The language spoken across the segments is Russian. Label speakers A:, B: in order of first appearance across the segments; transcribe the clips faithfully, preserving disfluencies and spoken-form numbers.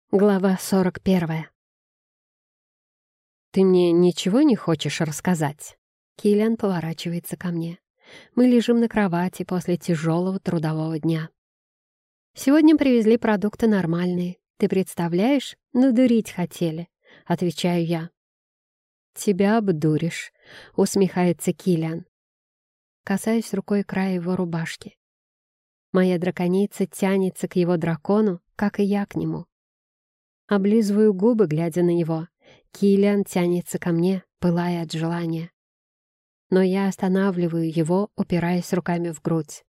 A: Глава сорок первая. «Ты мне ничего не хочешь рассказать?» Киллиан поворачивается ко мне. Мы лежим на кровати после тяжелого трудового дня. «Сегодня привезли продукты нормальные. Ты представляешь? Надурить хотели», — отвечаю я. «Тебя обдуришь», — усмехается Киллиан. Касаюсь рукой края его рубашки. Моя драконица тянется к его дракону, как и я к нему. Облизываю губы, глядя на него. Киллиан тянется ко мне, пылая от желания. Но я останавливаю его, упираясь руками в грудь.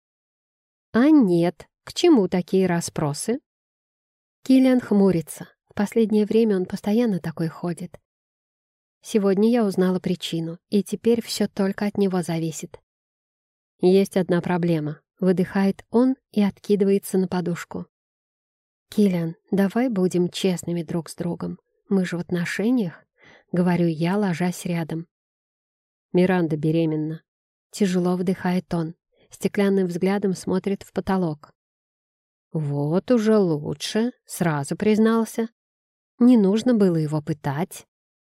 A: «А нет, к чему такие расспросы?» Киллиан хмурится. В последнее время он постоянно такой ходит. Сегодня я узнала причину, и теперь все только от него зависит. «Есть одна проблема», — выдыхает он и откидывается на подушку. «Киллиан, давай будем честными друг с другом. Мы же в отношениях», — говорю я, ложась рядом. Миранда беременна. Тяжело вдыхает он. Стеклянным взглядом смотрит в потолок. «Вот уже лучше», — сразу признался. Не нужно было его пытать.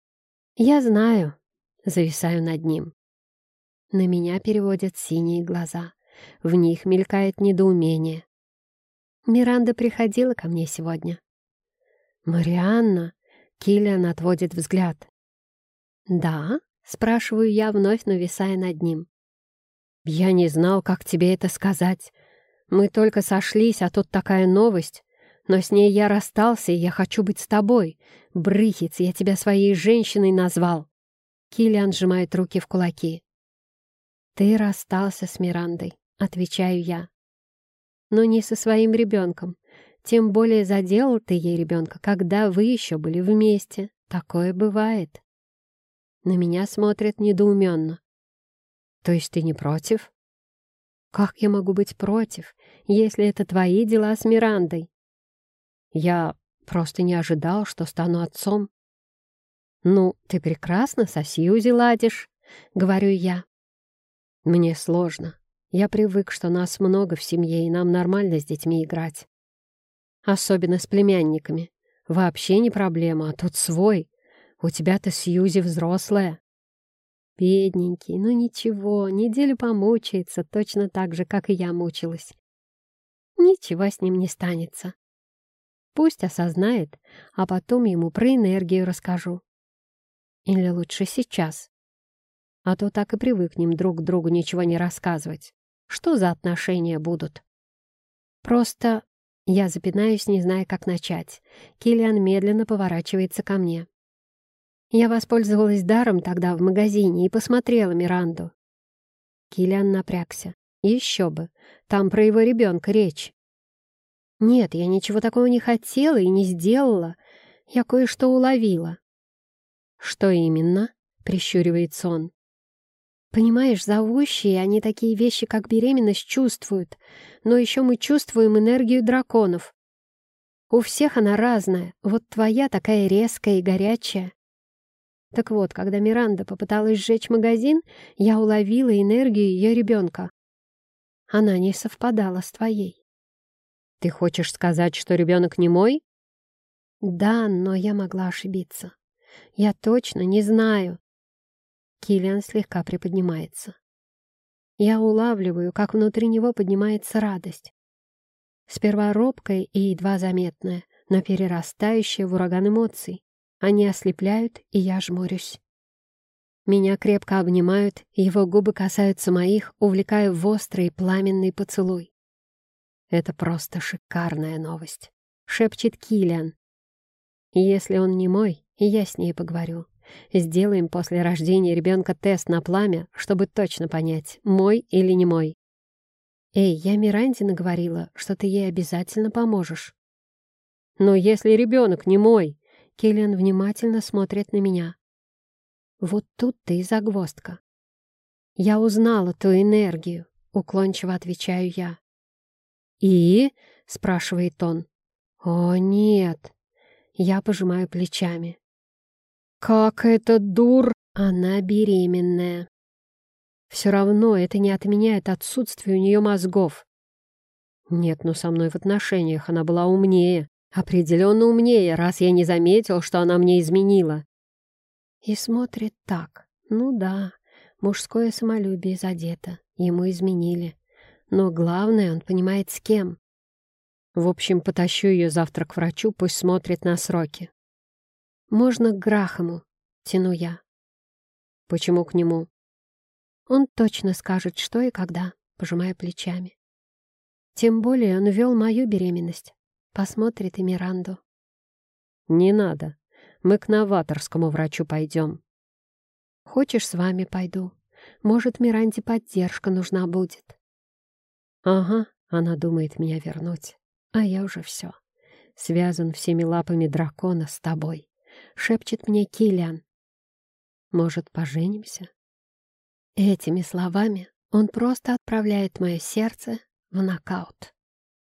A: «Я знаю», — зависаю над ним. На меня переводят синие глаза. В них мелькает недоумение. Миранда приходила ко мне сегодня. «Марианна?» — Киллиан отводит взгляд. «Да?» — спрашиваю я, вновь нависая над ним. «Я не знал, как тебе это сказать. Мы только сошлись, а тут такая новость. Но с ней я расстался, и я хочу быть с тобой. Брыхец, я тебя своей женщиной назвал». Киллиан сжимает руки в кулаки. «Ты расстался с Мирандой», — отвечаю я. «Но не со своим ребенком. Тем более заделал ты ей ребенка, когда вы еще были вместе. Такое бывает». На меня смотрят недоуменно. «То есть ты не против?» «Как я могу быть против, если это твои дела с Мирандой?» «Я просто не ожидал, что стану отцом». «Ну, ты прекрасно со Сьюзи ладишь», — говорю я. «Мне сложно. Я привык, что нас много в семье, и нам нормально с детьми играть. Особенно с племянниками. Вообще не проблема, а тут свой. У тебя-то Сьюзи взрослая». Бедненький, ну ничего, неделю помучается, точно так же, как и я мучилась. Ничего с ним не станется. Пусть осознает, а потом ему про энергию расскажу. Или лучше сейчас. А то так и привыкнем друг к другу ничего не рассказывать. Что за отношения будут? Просто я запинаюсь, не зная, как начать. Киллиан медленно поворачивается ко мне. Я воспользовалась даром тогда в магазине и посмотрела Миранду. Киллиан напрягся. Еще бы, там про его ребенка речь. Нет, я ничего такого не хотела и не сделала. Я кое-что уловила. «Что именно?» — прищуривается он. «Понимаешь, зовущие, они такие вещи, как беременность, чувствуют. Но еще мы чувствуем энергию драконов. У всех она разная, вот твоя такая резкая и горячая. Так вот, когда Миранда попыталась сжечь магазин, я уловила энергию ее ребенка. Она не совпадала с твоей». «Ты хочешь сказать, что ребенок не мой?» «Да, но я могла ошибиться. Я точно не знаю». Киллиан слегка приподнимается. Я улавливаю, как внутри него поднимается радость. Сперва робкая и едва заметная, но перерастающая в ураган эмоций. Они ослепляют, и я жмурюсь. Меня крепко обнимают, и его губы касаются моих, увлекая в острый пламенный поцелуй. «Это просто шикарная новость», — шепчет Киллиан. «Если он не мой, я с ней поговорю. Сделаем после рождения ребенка тест на пламя, чтобы точно понять, мой или не мой». «Эй, я Миранде наговорила, что ты ей обязательно поможешь». «Но если ребенок не мой...» Киллиан внимательно смотрит на меня. Вот тут-то и загвоздка. «Я узнала ту энергию», — уклончиво отвечаю я. «И?» — спрашивает он. «О, нет!» Я пожимаю плечами. «Как это дур!» Она беременная. Все равно это не отменяет отсутствие у нее мозгов. Нет, ну со мной в отношениях она была умнее. Определенно умнее, раз я не заметил, что она мне изменила. И смотрит так. Ну да, мужское самолюбие задето, ему изменили. Но главное, он понимает, с кем. В общем, потащу ее завтра к врачу, пусть смотрит на сроки. Можно к Грахаму, тяну я. Почему к нему? Он точно скажет, что и когда, пожимая плечами. Тем более он вел мою беременность. Посмотрит и Миранду. Не надо. Мы к новаторскому врачу пойдем. Хочешь, с вами пойду? Может, Миранде поддержка нужна будет. Ага, она думает меня вернуть. А я уже все. Связан всеми лапами дракона с тобой. Шепчет мне Киллиан. Может, поженимся? Этими словами он просто отправляет мое сердце в нокаут.